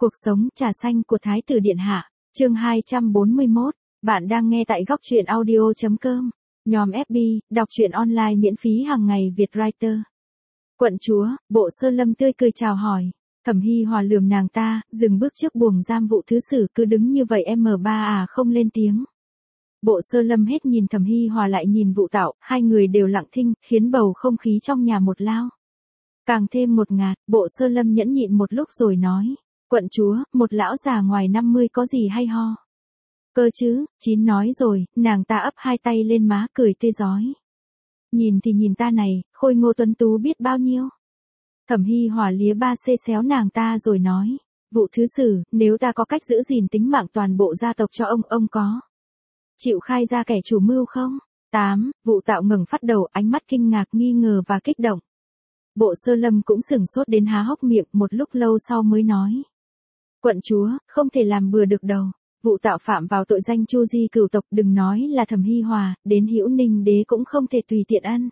Cuộc sống trà xanh của Thái tử Điện Hạ, chương 241, bạn đang nghe tại góc truyện audio.com, nhòm FB, đọc truyện online miễn phí hàng ngày Việt Writer. Quận chúa, Bộ Sơ Lâm tươi cười chào hỏi, Thẩm Hi Hòa lườm nàng ta, dừng bước trước buồng giam Vụ Thứ Sử cứ đứng như vậy M3 không lên tiếng. Bộ Sơ Lâm hết nhìn Thẩm Hi Hòa lại nhìn Vụ Tạo, hai người đều lặng thinh, khiến bầu không khí trong nhà một lao. Càng thêm một ngạt, Bộ Sơ Lâm nhẫn nhịn một lúc rồi nói. Quận chúa, một lão già ngoài 50 có gì hay ho? Cơ chứ, Chín nói rồi, nàng ta ấp hai tay lên má cười tươi rói. Nhìn thì nhìn ta này, khôi ngô tuấn tú biết bao nhiêu. Thẩm Hi Hòa lía ba xê xéo nàng ta rồi nói. Vụ Thứ Sử, nếu ta có cách giữ gìn tính mạng toàn bộ gia tộc cho ông có chịu khai ra kẻ chủ mưu không? 8. Vụ Tạo ngẩng phát đầu, ánh mắt kinh ngạc nghi ngờ và kích động. Bộ Sơ Lâm cũng sửng sốt đến há hốc miệng, một lúc lâu sau mới nói. Quận chúa, không thể làm bừa được đâu. Vụ Tạo phạm vào tội danh chu di cửu tộc, đừng nói là Thẩm Hi Hòa, đến Hữu Ninh đế cũng không thể tùy tiện ăn.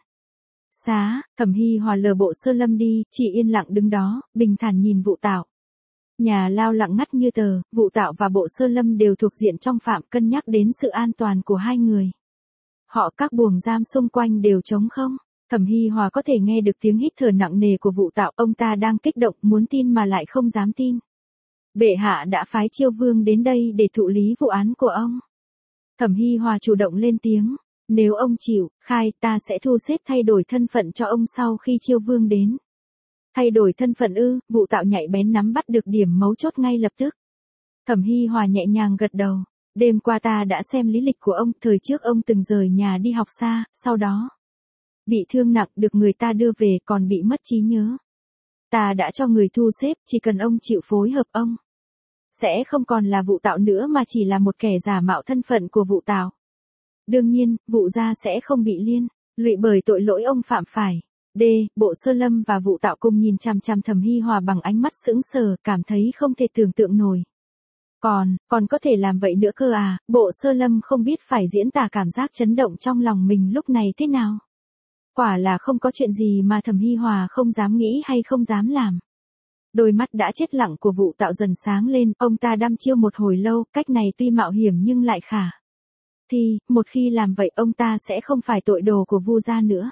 Xá, Thẩm Hi Hòa lờ Bộ Sơ Lâm đi, chỉ yên lặng đứng đó, bình thản nhìn Vụ Tạo. Nhà lao lặng ngắt như tờ, Vụ Tạo và Bộ Sơ Lâm đều thuộc diện trong phạm, cân nhắc đến sự an toàn của hai người. Các buồng giam xung quanh đều trống không. Thẩm Hi Hòa có thể nghe được tiếng hít thở nặng nề của Vụ Tạo, ông ta đang kích động, muốn tin mà lại không dám tin. Bệ hạ đã phái Chiêu Vương đến đây để thụ lý vụ án của ông. Thẩm Hi Hòa chủ động lên tiếng, nếu ông chịu, khai, ta sẽ thu xếp thay đổi thân phận cho ông sau khi Chiêu Vương đến. Thay đổi thân phận ư? Vụ Tạo nhạy bén nắm bắt được điểm mấu chốt ngay lập tức. Thẩm Hi Hòa nhẹ nhàng gật đầu, đêm qua ta đã xem lý lịch của ông, thời trước ông từng rời nhà đi học xa, sau đó bị thương nặng được người ta đưa về, còn bị mất trí nhớ. Ta đã cho người thu xếp, chỉ cần ông chịu phối hợp ông sẽ không còn là Vụ Tạo nữa mà chỉ là một kẻ giả mạo thân phận của Vụ Tạo. Đương nhiên, Vụ gia sẽ không bị liên lụy bởi tội lỗi ông phạm phải. D. Bộ Sơ Lâm và Vụ Tạo cùng nhìn chằm chằm Thẩm Hi Hòa bằng ánh mắt sững sờ, cảm thấy không thể tưởng tượng nổi. Còn có thể làm vậy nữa cơ à? Bộ Sơ Lâm không biết phải diễn tả cảm giác chấn động trong lòng mình lúc này thế nào. Quả là không có chuyện gì mà Thẩm Hi Hòa không dám nghĩ hay không dám làm. Đôi mắt đã chết lặng của Vụ Tạo dần sáng lên, ông ta đăm chiêu một hồi lâu, cách này tuy mạo hiểm nhưng lại khả thì, một khi làm vậy ông ta sẽ không phải tội đồ của Vu gia nữa.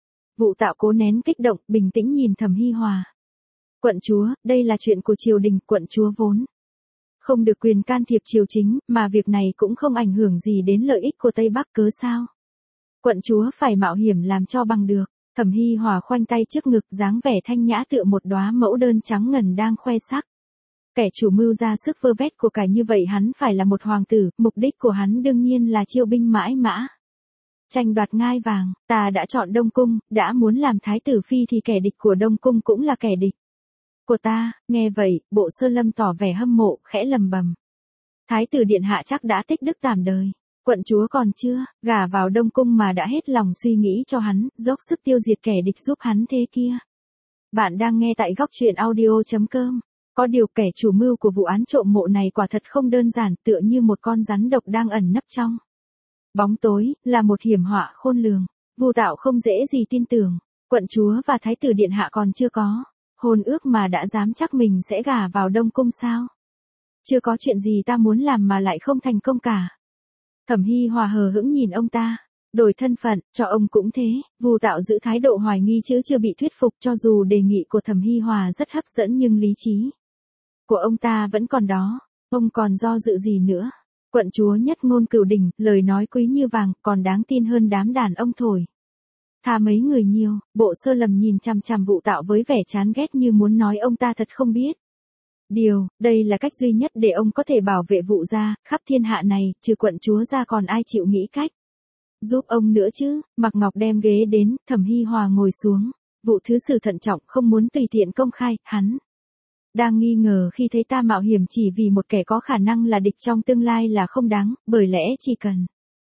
Vụ Tạo cố nén kích động, bình tĩnh nhìn Thẩm Hi Hòa. Quận chúa, đây là chuyện của triều đình, quận chúa vốn không được quyền can thiệp triều chính, mà việc này cũng không ảnh hưởng gì đến lợi ích của Tây Bắc, cớ sao quận chúa phải mạo hiểm làm cho bằng được. Thẩm Hi Hòa khoanh tay trước ngực, dáng vẻ thanh nhã tựa một đóa mẫu đơn trắng ngần đang khoe sắc. Kẻ chủ mưu ra sức vơ vét của cải như vậy hắn phải là một hoàng tử, mục đích của hắn đương nhiên là chiêu binh mãi mã, tranh đoạt ngai vàng. Ta đã chọn Đông Cung, đã muốn làm thái tử phi thì kẻ địch của Đông Cung cũng là kẻ địch của ta. Nghe vậy, Bộ Sơ Lâm tỏ vẻ hâm mộ, khẽ lầm bầm. Thái tử điện hạ chắc đã tích đức tảm đời. Quận chúa còn chưa, gả vào Đông Cung mà đã hết lòng suy nghĩ cho hắn, dốc sức tiêu diệt kẻ địch giúp hắn thế kia. Bạn đang nghe tại góc truyện audio.com. Có điều kẻ chủ mưu của vụ án trộm mộ này quả thật không đơn giản, tựa như một con rắn độc đang ẩn nấp trong bóng tối, là một hiểm họa khôn lường. Vu Tạo không dễ gì tin tưởng, quận chúa và thái tử điện hạ còn chưa có hôn ước mà đã dám chắc mình sẽ gả vào Đông Cung sao? Chưa có chuyện gì ta muốn làm mà lại không thành công cả. Thẩm Hi Hòa hờ hững nhìn ông ta, đổi thân phận, cho ông cũng thế. Vu Tạo giữ thái độ hoài nghi chứ chưa bị thuyết phục, cho dù đề nghị của Thẩm Hi Hòa rất hấp dẫn nhưng lý trí của ông ta vẫn còn đó. Ông còn do dự gì nữa? Quận chúa nhất ngôn cửu đỉnh, lời nói quý như vàng, còn đáng tin hơn đám đàn ông thổi tha mấy người nhiều. Bộ Sơ Lâm nhìn chằm chằm Vụ Tạo với vẻ chán ghét, như muốn nói ông ta thật không biết điều. Đây là cách duy nhất để ông có thể bảo vệ Vụ gia, khắp thiên hạ này, trừ quận chúa ra còn ai chịu nghĩ cách giúp ông nữa chứ? Mặc Ngọc đem ghế đến, Thẩm Hi Hòa ngồi xuống. Vụ Thứ Sử thận trọng, không muốn tùy tiện công khai, hắn đang nghi ngờ khi thấy ta mạo hiểm chỉ vì một kẻ có khả năng là địch trong tương lai là không đáng, bởi lẽ chỉ cần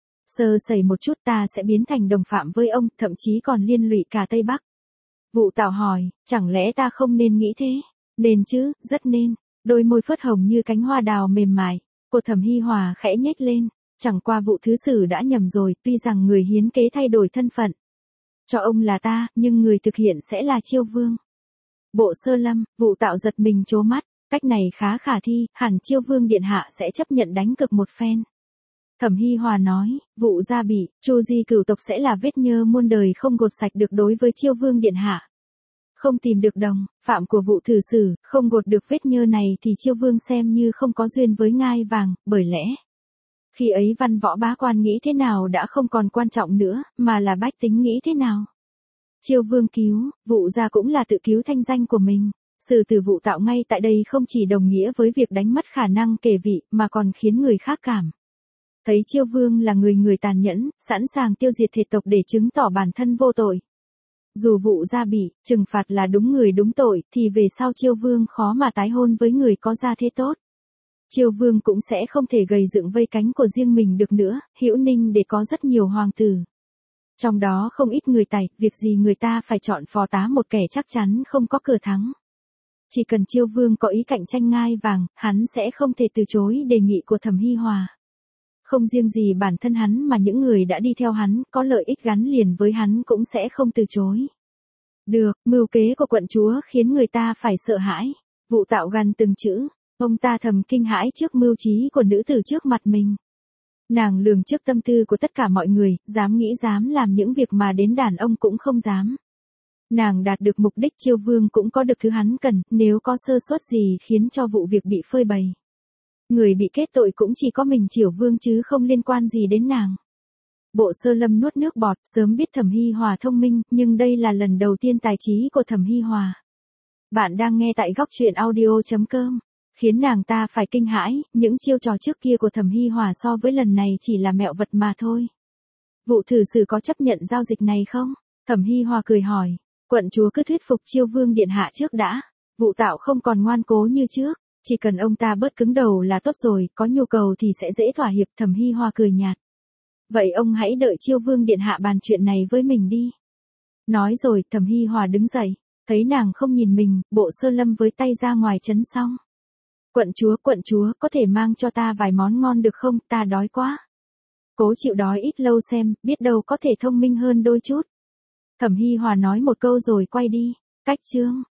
sơ sẩy một chút ta sẽ biến thành đồng phạm với ông, thậm chí còn liên lụy cả Tây Bắc. Vụ Tạo hỏi, chẳng lẽ ta không nên nghĩ thế? Nên chứ, rất nên. Đôi môi phớt hồng như cánh hoa đào mềm mại của Thẩm Hi Hòa khẽ nhếch lên. Chẳng qua Vụ Thứ Sử đã nhầm rồi, tuy rằng người hiến kế thay đổi thân phận cho ông là ta, nhưng người thực hiện sẽ là Chiêu Vương. Bộ Sơ Lâm. Vụ Tạo giật mình trố mắt, Cách này khá khả thi, hẳn Chiêu Vương điện hạ sẽ chấp nhận đánh cược một phen. Thẩm Hy Hòa nói, vụ gia bị, Chu Di cửu tộc sẽ là vết nhơ muôn đời không gột sạch được đối với Chiêu Vương điện hạ. Không tìm được đồng, phạm của vụ thử sử, không gột được vết nhơ này thì Chiêu Vương xem như không có duyên với ngai vàng, bởi lẽ khi ấy văn võ bá quan nghĩ thế nào đã không còn quan trọng nữa, mà là bách tính nghĩ thế nào. Chiêu Vương cứu, vụ gia cũng là tự cứu thanh danh của mình. Sự từ vụ tạo ngay tại đây không chỉ đồng nghĩa với việc đánh mất khả năng kể vị mà còn khiến người khác cảm thấy Chiêu Vương là người tàn nhẫn, sẵn sàng tiêu diệt thể tộc để chứng tỏ bản thân vô tội. Dù vụ gia bị, trừng phạt là đúng người đúng tội, thì về sau Chiêu Vương khó mà tái hôn với người có gia thế tốt. Chiêu Vương cũng sẽ không thể gầy dựng vây cánh của riêng mình được nữa, Hữu Ninh để có rất nhiều hoàng tử. Trong đó không ít người tài, việc gì người ta phải chọn phò tá một kẻ chắc chắn không có cửa thắng. Chỉ cần Chiêu Vương có ý cạnh tranh ngai vàng, hắn sẽ không thể từ chối đề nghị của Thẩm Hy Hòa. Không riêng gì bản thân hắn mà những người đã đi theo hắn, có lợi ích gắn liền với hắn cũng sẽ không từ chối. Được, mưu kế của quận chúa khiến người ta phải sợ hãi. Vụ tạo gằn từng chữ, ông ta thầm kinh hãi trước mưu trí của nữ tử trước mặt mình. Nàng lường trước tâm tư của tất cả mọi người, dám nghĩ dám làm những việc mà đến đàn ông cũng không dám. Nàng đạt được mục đích, Chiêu Vương cũng có được thứ hắn cần, nếu có sơ suất gì khiến cho vụ việc bị phơi bày. Người bị kết tội cũng chỉ có mình Chiêu Vương chứ không liên quan gì đến nàng. Bộ Sơ Lâm nuốt nước bọt, sớm biết Thẩm Hy Hòa thông minh, nhưng đây là lần đầu tiên tài trí của Thẩm Hy Hòa. Bạn đang nghe tại góc truyện audio.com. Khiến nàng ta phải kinh hãi, những chiêu trò trước kia của Thẩm Hy Hòa so với lần này chỉ là mẹo vật mà thôi. Vụ thử sử có chấp nhận giao dịch này không? Thẩm Hy Hòa cười hỏi. Quận chúa cứ thuyết phục Chiêu Vương điện hạ trước đã. Vụ tạo không còn ngoan cố như trước, chỉ cần ông ta bớt cứng đầu là tốt rồi, có nhu cầu thì sẽ dễ thỏa hiệp. Thẩm Hy Hòa cười nhạt. Vậy ông hãy đợi Chiêu Vương điện hạ bàn chuyện này với mình đi. Nói rồi, Thẩm Hy Hòa đứng dậy, thấy nàng không nhìn mình, Bộ Sơ Lâm với tay ra ngoài trấn xong. Quận chúa, có thể mang cho ta vài món ngon được không, ta đói quá. Cố chịu đói ít lâu xem, biết đâu có thể thông minh hơn đôi chút. Thẩm Hy Hòa nói một câu rồi quay đi. Cách chương